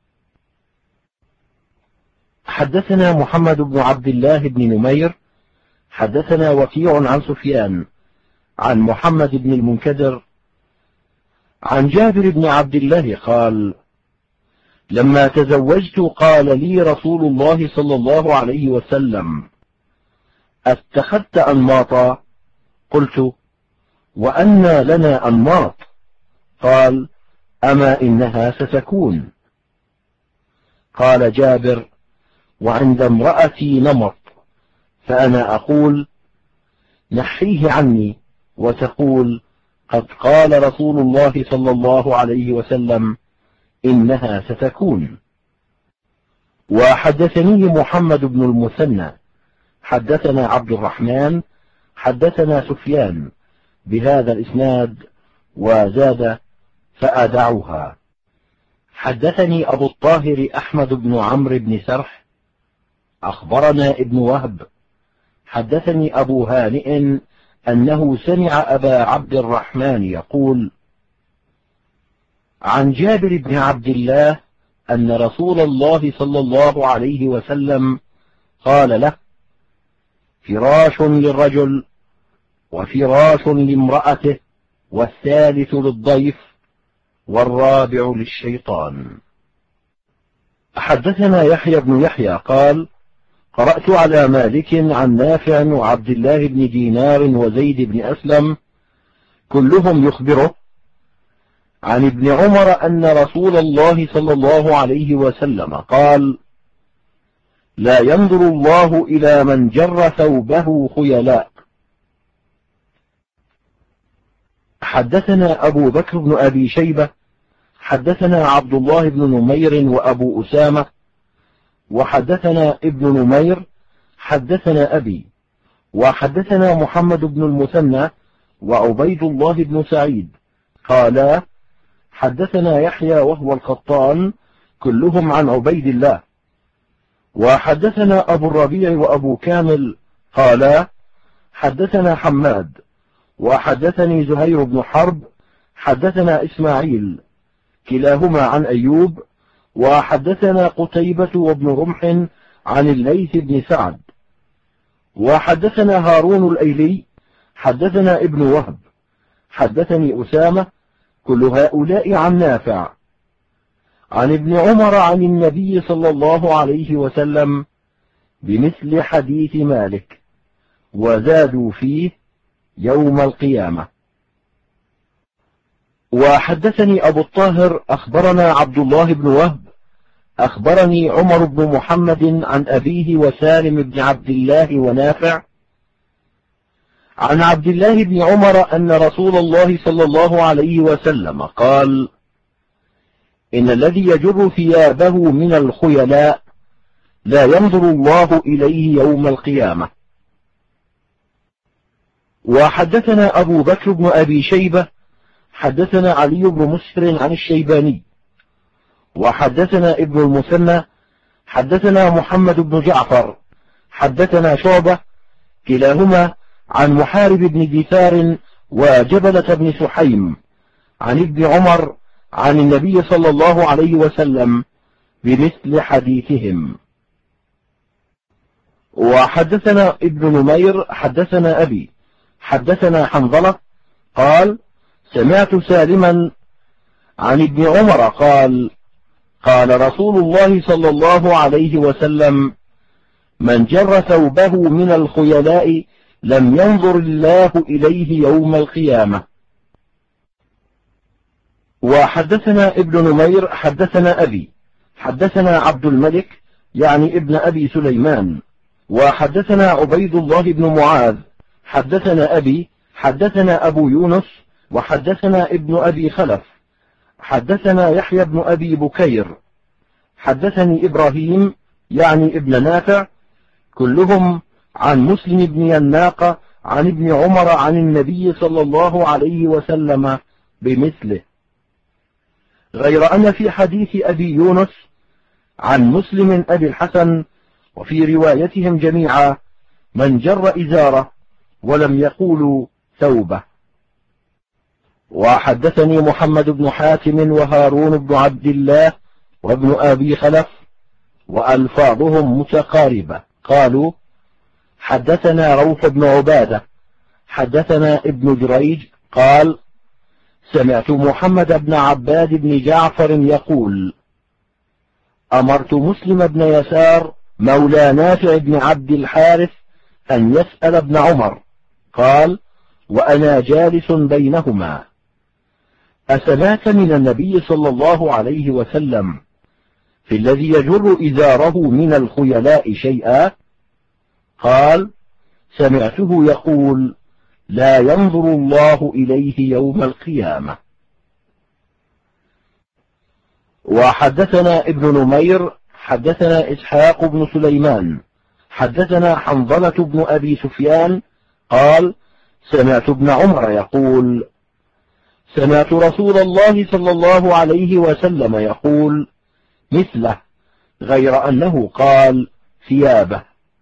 حدثنا محمد بن عبد الله بن نمير حدثنا وكيع عن سفيان عن محمد بن المنكدر عن جابر بن عبد الله قال لما تزوجت قال لي رسول الله صلى الله عليه وسلم اتخذت أنماطا قلت وأنى لنا أنماط قال أما إنها ستكون. قال جابر وعند امرأتي نمط فأنا أقول نحيه عني وتقول قد قال رسول الله صلى الله عليه وسلم إنها ستكون. وحدثني محمد بن المثنى حدثنا عبد الرحمن حدثنا سفيان بهذا الإسناد وزاد فأدعوها. حدثني أبو الطاهر أحمد بن عمرو بن سرح أخبرنا ابن وهب حدثني أبو هانئ أنه سمع أبا عبد الرحمن يقول عن جابر بن عبد الله أن رسول الله صلى الله عليه وسلم قال له فراش للرجل وفراش لامرأته والثالث للضيف والرابع للشيطان. حدثنا يحيى بن يحيى قرأت على مالك عن نافع وعبد الله بن دينار وزيد بن أسلم كلهم يخبره عن ابن عمر أن رسول الله صلى الله عليه وسلم قال: لا ينظر الله إلى من جر ثوبه خيلاء. حدثنا أبو بكر بن أبي شيبة حدثنا عبد الله بن نمير وأبو أسامة وحدثنا ابن نمير حدثنا أبي وحدثنا محمد بن المثنى وعبيد الله بن سعيد قالا: حدثنا يحيى وهو القطان كلهم عن عبيد الله. وحدثنا أبو الربيع وأبو كامل قالا: حدثنا حماد وحدثني زهير بن حرب حدثنا إسماعيل كلاهما عن أيوب وحدثنا قتيبة وابن رمح عن الليث بن سعد وحدثنا هارون الأيلي حدثنا ابن وهب حدثني أسامة كل هؤلاء عن نافع عن ابن عمر عن النبي صلى الله عليه وسلم بمثل حديث مالك وزادوا فيه يوم القيامة. وحدثني أبو الطاهر أخبرنا عبد الله بن وهب أخبرني عمر بن محمد عن أبيه وسالم بن عبد الله ونافع عن عبد الله بن عمر أن رسول الله صلى الله عليه وسلم قال: إن الذي يجر ثيابه من الخيلاء لا ينظر الله إليه يوم القيامة. وحدثنا أبو بكر بن أبي شيبة حدثنا علي بن مسهر عن الشيباني وحدثنا ابن المثنى حدثنا محمد بن جعفر حدثنا شعبة كلاهما عن محارب بن دثار وجبلة بن سحيم عن ابن عمر عن النبي صلى الله عليه وسلم بمثل حديثهم. وحدثنا ابن نمير حدثنا أبي حدثنا حنظلة قال: سمعت سالما عن ابن عمر قال: قال رسول الله صلى الله عليه وسلم: من جر ثوبه من الخيلاء لم ينظر الله إليه يوم القيامة. وحدثنا ابن نمير حدثنا أبي حدثنا عبد الملك يعني ابن أبي سليمان وحدثنا عبيد الله بن معاذ حدثنا أبي حدثنا أبو يونس وحدثنا ابن أبي خلف حدثنا يحيى بن أبي بكير حدثني إبراهيم يعني ابن نافع كلهم عن مسلم بن يناق عن ابن عمر عن النبي صلى الله عليه وسلم بمثله، غير أن في حديث أبي يونس عن مسلم أبي الحسن وفي روايتهم جميعا من جر إزاره ولم يقولوا ثوبه. وحدثني محمد بن حاتم وهارون بن عبد الله وابن أبي خلف وألفاظهم متقاربة قالوا: حدثنا روح بن عبادة حدثنا ابن جريج قال: سمعت محمد بن عباد بن جعفر يقول: أمرت مسلم بن يسار مولى نافع بن عبد الحارث أن يسأل ابن عمر، قال: وأنا جالس بينهما: أسمعت من النبي صلى الله عليه وسلم في الذي يجر إزاره من الخيلاء شيئا؟ قال: سمعته يقول: لا ينظر الله إليه يوم القيامة. وحدثنا ابن نمير حدثنا إسحاق بن سليمان حدثنا حنظلة بن أبي سفيان قال: سمعت ابن عمر يقول: سمعت رسول الله صلى الله عليه وسلم يقول مثله، غير أنه قال ثيابه.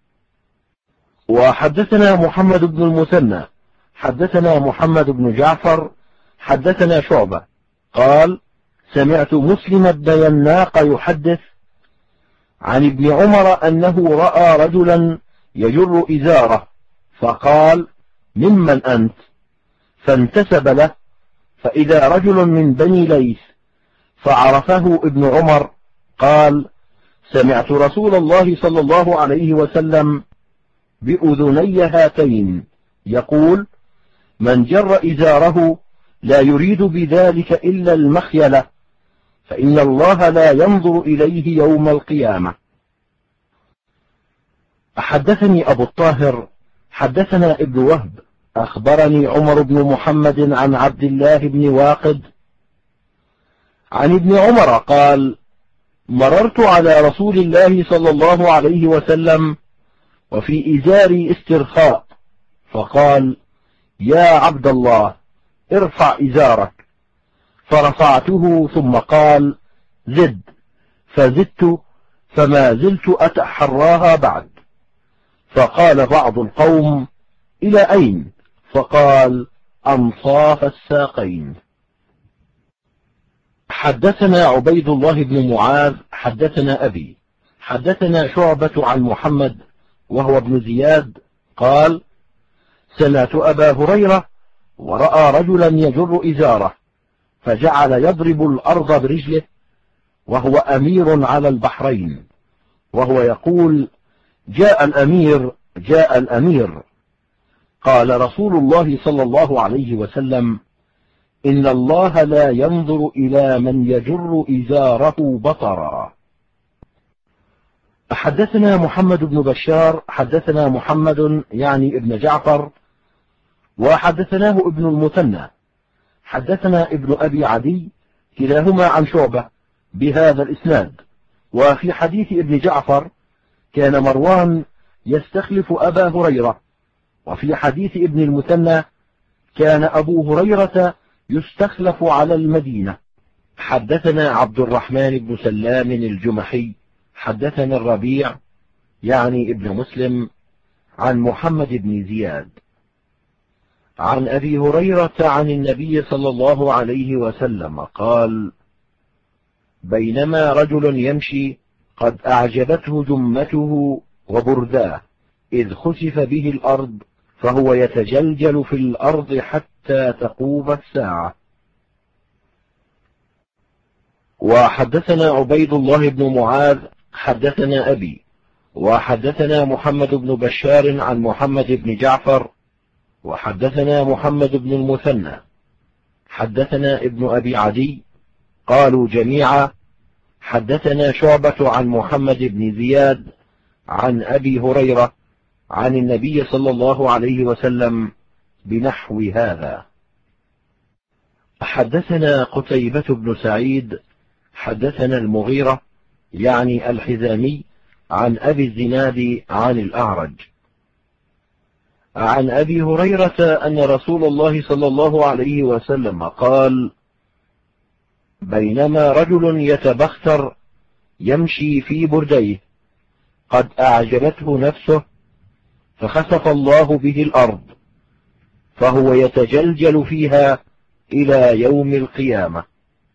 وحدثنا محمد بن المثنى حدثنا محمد بن جعفر حدثنا شعبة قال: سمعت مسلم بن يناق يحدث عن ابن عمر أنه رأى رجلا يجر إزاره فقال: ممن أنت؟ فانتسب له، فإذا رجل من بني ليث فعرفه ابن عمر قال: سمعت رسول الله صلى الله عليه وسلم بأذني هاتين يقول: من جر إزاره لا يريد بذلك إلا المخيلة فإن الله لا ينظر إليه يوم القيامة. حدثني أبو الطاهر حدثنا ابن وهب أخبرني عمر بن محمد عن عبد الله بن واقد عن ابن عمر قال: مررت على رسول الله صلى الله عليه وسلم وفي إزاري استرخاء، فقال: يا عبد الله ارفع إزارك، فرفعته، ثم قال: زد، فزدت، فما زلت أتحراها بعد. فقال بعض القوم: إلى أين؟ فقال: أنصاف الساقين. حدثنا عبيد الله بن معاذ حدثنا أبي حدثنا شعبة عن محمد وهو ابن زياد قال: سمعت أبا هريرة ورأى رجلا يجر إزاره فجعل يضرب الأرض برجله وهو أمير على البحرين، وهو يقول: جاء الأمير، جاء الأمير. قال رسول الله صلى الله عليه وسلم: إن الله لا ينظر إلى من يجر إزاره بطرا. حدثنا محمد بن بشار حدثنا محمد يعني ابن جعفر وحدثناه ابن المثنى حدثنا ابن أبي عدي كلاهما عن شعبة بهذا الإسناد. وفي حديث ابن جعفر كان مروان يستخلف أبا هريرة، وفي حديث ابن المثنى كان أبو هريرة يستخلف على المدينة. حدثنا عبد الرحمن بن سلام الجمحي حدثنا الربيع يعني ابن مسلم عن محمد بن زياد عن أبي هريرة عن النبي صلى الله عليه وسلم قال: بينما رجل يمشي قد أعجبته جمته وبرداه إذ خسف به الأرض فهو يتجلجل في الأرض حتى تقوم الساعة. وحدثنا عبيد الله بن معاذ حدثنا أبي وحدثنا محمد بن بشار عن محمد بن جعفر وحدثنا محمد بن المثنى حدثنا ابن أبي عدي قالوا جميعا حدثنا شعبة عن محمد بن زياد عن أبي هريرة عن النبي صلى الله عليه وسلم بنحو هذا. حدثنا قتيبة بن سعيد حدثنا المغيرة يعني الحزامي عن أبي الزناد عن الأعرج عن أبي هريرة أن رسول الله صلى الله عليه وسلم قال: بينما رجل يتبختر يمشي في برديه قد أعجبته نفسه فخسف الله به الأرض فهو يتجلجل فيها إلى يوم القيامة.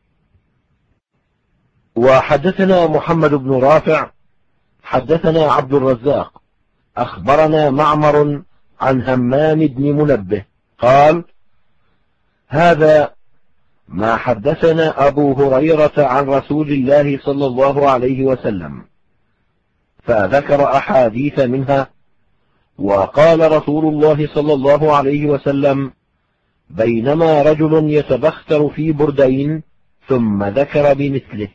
وحدثنا محمد بن رافع حدثنا عبد الرزاق أخبرنا معمر عن همام بن منبه قال: هذا ما حدثنا أبو هريرة عن رسول الله صلى الله عليه وسلم، فذكر أحاديث منها، وقال رسول الله صلى الله عليه وسلم: بينما رجل يتبختر في بردين، ثم ذكر بمثله.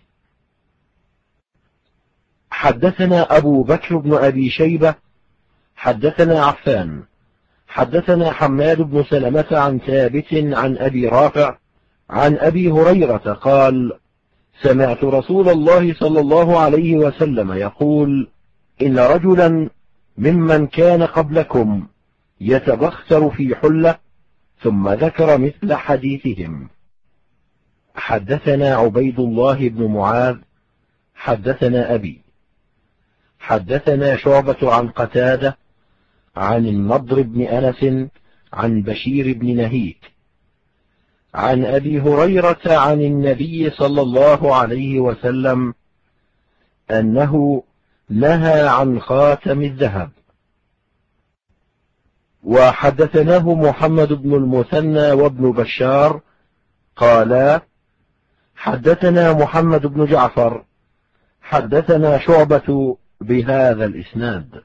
حدثنا أبو بكر بن أبي شيبة حدثنا عفان حدثنا حماد بن سلمة عن ثابت عن أبي رافع عن أبي هريرة قال: سمعت رسول الله صلى الله عليه وسلم يقول: إن رجلا ممن كان قبلكم يتبختر في حلة، ثم ذكر مثل حديثهم. حدثنا عبيد الله بن معاذ حدثنا أبي حدثنا شعبة عن قتادة عن النضر بن أنس عن بشير بن نهيك عن أبي هريرة عن النبي صلى الله عليه وسلم أنه نهى عن خاتم الذهب. وحدثناه محمد بن المثنى وابن بشار قالا: حدثنا محمد بن جعفر حدثنا شعبة بهذا الإسناد.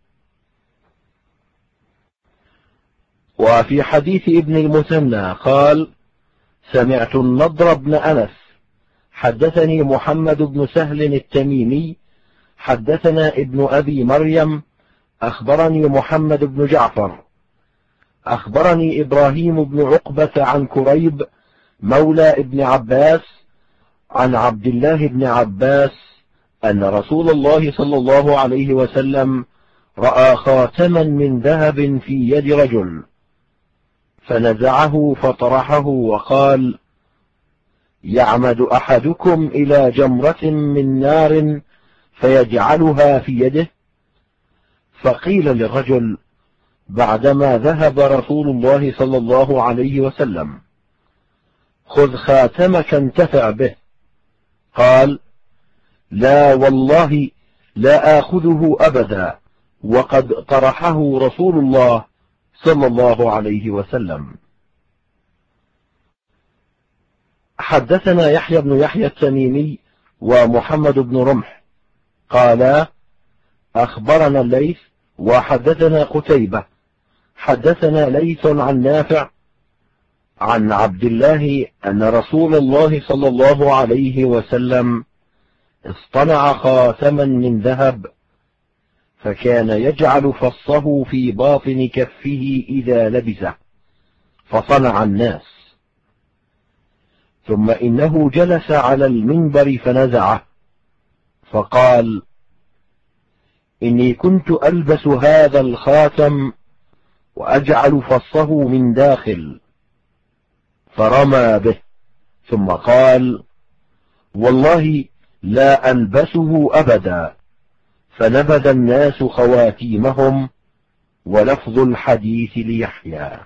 وفي حديث ابن المثنى قال: سمعت النضر بن أنس حدثني محمد بن سهل التميمي حدثنا ابن أبي مريم أخبرني محمد بن جعفر أخبرني إبراهيم بن عقبة عن كريب مولى ابن عباس عن عبد الله بن عباس أن رسول الله صلى الله عليه وسلم رأى خاتما من ذهب في يد رجل فنزعه فطرحه وقال: يعمد أحدكم إلى جمرة من نار فيجعلها في يده؟ فقيل للرجل بعدما ذهب رسول الله صلى الله عليه وسلم: خذ خاتمك انتفع به. قال: لا والله لا آخذه أبدا، وقد طرحه رسول الله صلى الله عليه وسلم. حدثنا يحيى بن يحيى التميمي ومحمد بن رمح قالا: أخبرنا الليث وحدثنا قتيبة حدثنا ليث عن نافع عن عبد الله أن رسول الله صلى الله عليه وسلم اصطنع خاتما من ذهب فكان يجعل فصه في باطن كفه إذا لبسه فصنع الناس، ثم إنه جلس على المنبر فنزعه فقال: إني كنت ألبس هذا الخاتم وأجعل فصه من داخل، فرمى به ثم قال: والله لا ألبسه أبدا، فنبذ الناس خواتيمهم. ولفظ الحديث ليحيى.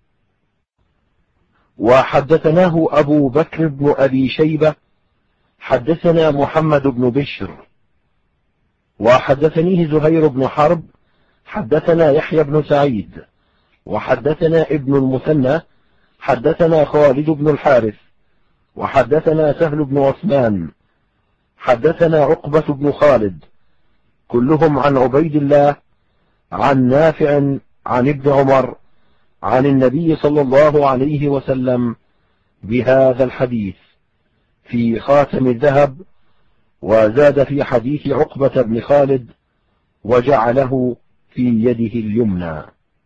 وحدثناه أبو بكر بن أبي شيبة حدثنا محمد بن بشر وحدثنيه زهير بن حرب حدثنا يحيى بن سعيد وحدثنا ابن المثنى حدثنا خالد بن الحارث وحدثنا سهل بن عثمان حدثنا عقبة بن خالد كلهم عن عبيد الله عن نافع عن ابن عمر عن النبي صلى الله عليه وسلم بهذا الحديث في خاتم الذهب، وزاد في حديث عقبة بن خالد: وجعله في يده اليمنى.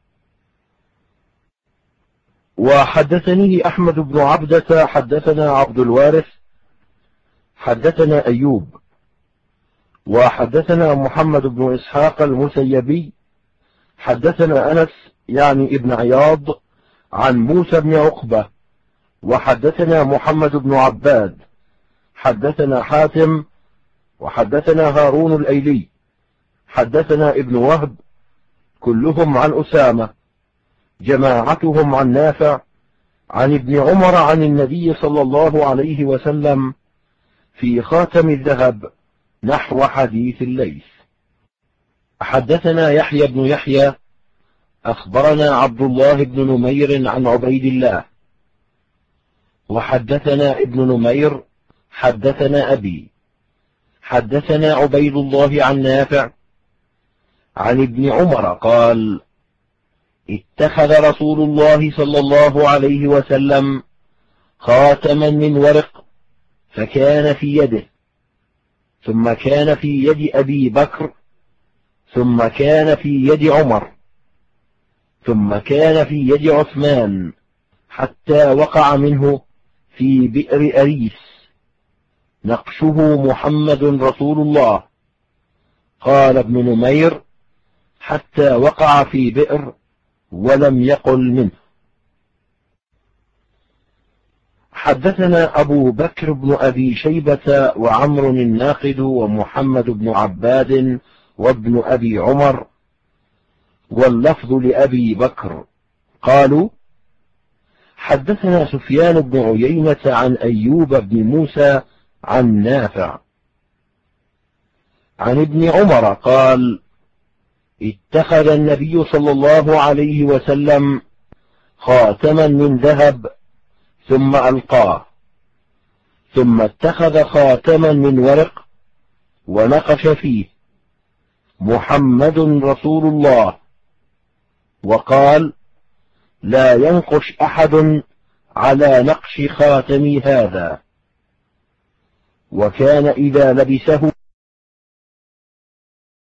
وحدثني أحمد بن عبدة حدثنا عبد الوارث حدثنا أيوب وحدثنا محمد بن إسحاق المسيبي حدثنا أنس يعني ابن عياض عن موسى بن عقبة وحدثنا محمد بن عباد حدثنا حاتم وحدثنا هارون الأيلي حدثنا ابن وهب كلهم عن أسامة جماعتهم عن نافع عن ابن عمر عن النبي صلى الله عليه وسلم في خاتم الذهب نحو حديث الليث. حدثنا يحيى بن يحيى أخبرنا عبد الله بن نمير عن عبيد الله وحدثنا ابن نمير حدثنا أبي حدثنا عبيد الله عن نافع عن ابن عمر قال: اتخذ رسول الله صلى الله عليه وسلم خاتما من ورق فكان في يده، ثم كان في يد أبي بكر، ثم كان في يد عمر، ثم كان في يد عثمان، حتى وقع منه في بئر أريس، نقشه محمد رسول الله. قال ابن نمير: حتى وقع في بئر ولم يقل منه. حدثنا أبو بكر بن أبي شيبة وعمر الناقد ومحمد بن عباد وابن أبي عمر، واللفظ لأبي بكر قالوا: حدثنا سفيان بن عيينة عن أيوب بن موسى عن نافع عن ابن عمر قال: اتخذ النبي صلى الله عليه وسلم خاتما من ذهب ثم ألقاه، ثم اتخذ خاتما من ورق ونقش فيه: محمد رسول الله. وقال: لا ينقش أحد على نقش خاتمي هذا. وكان إذا لبسه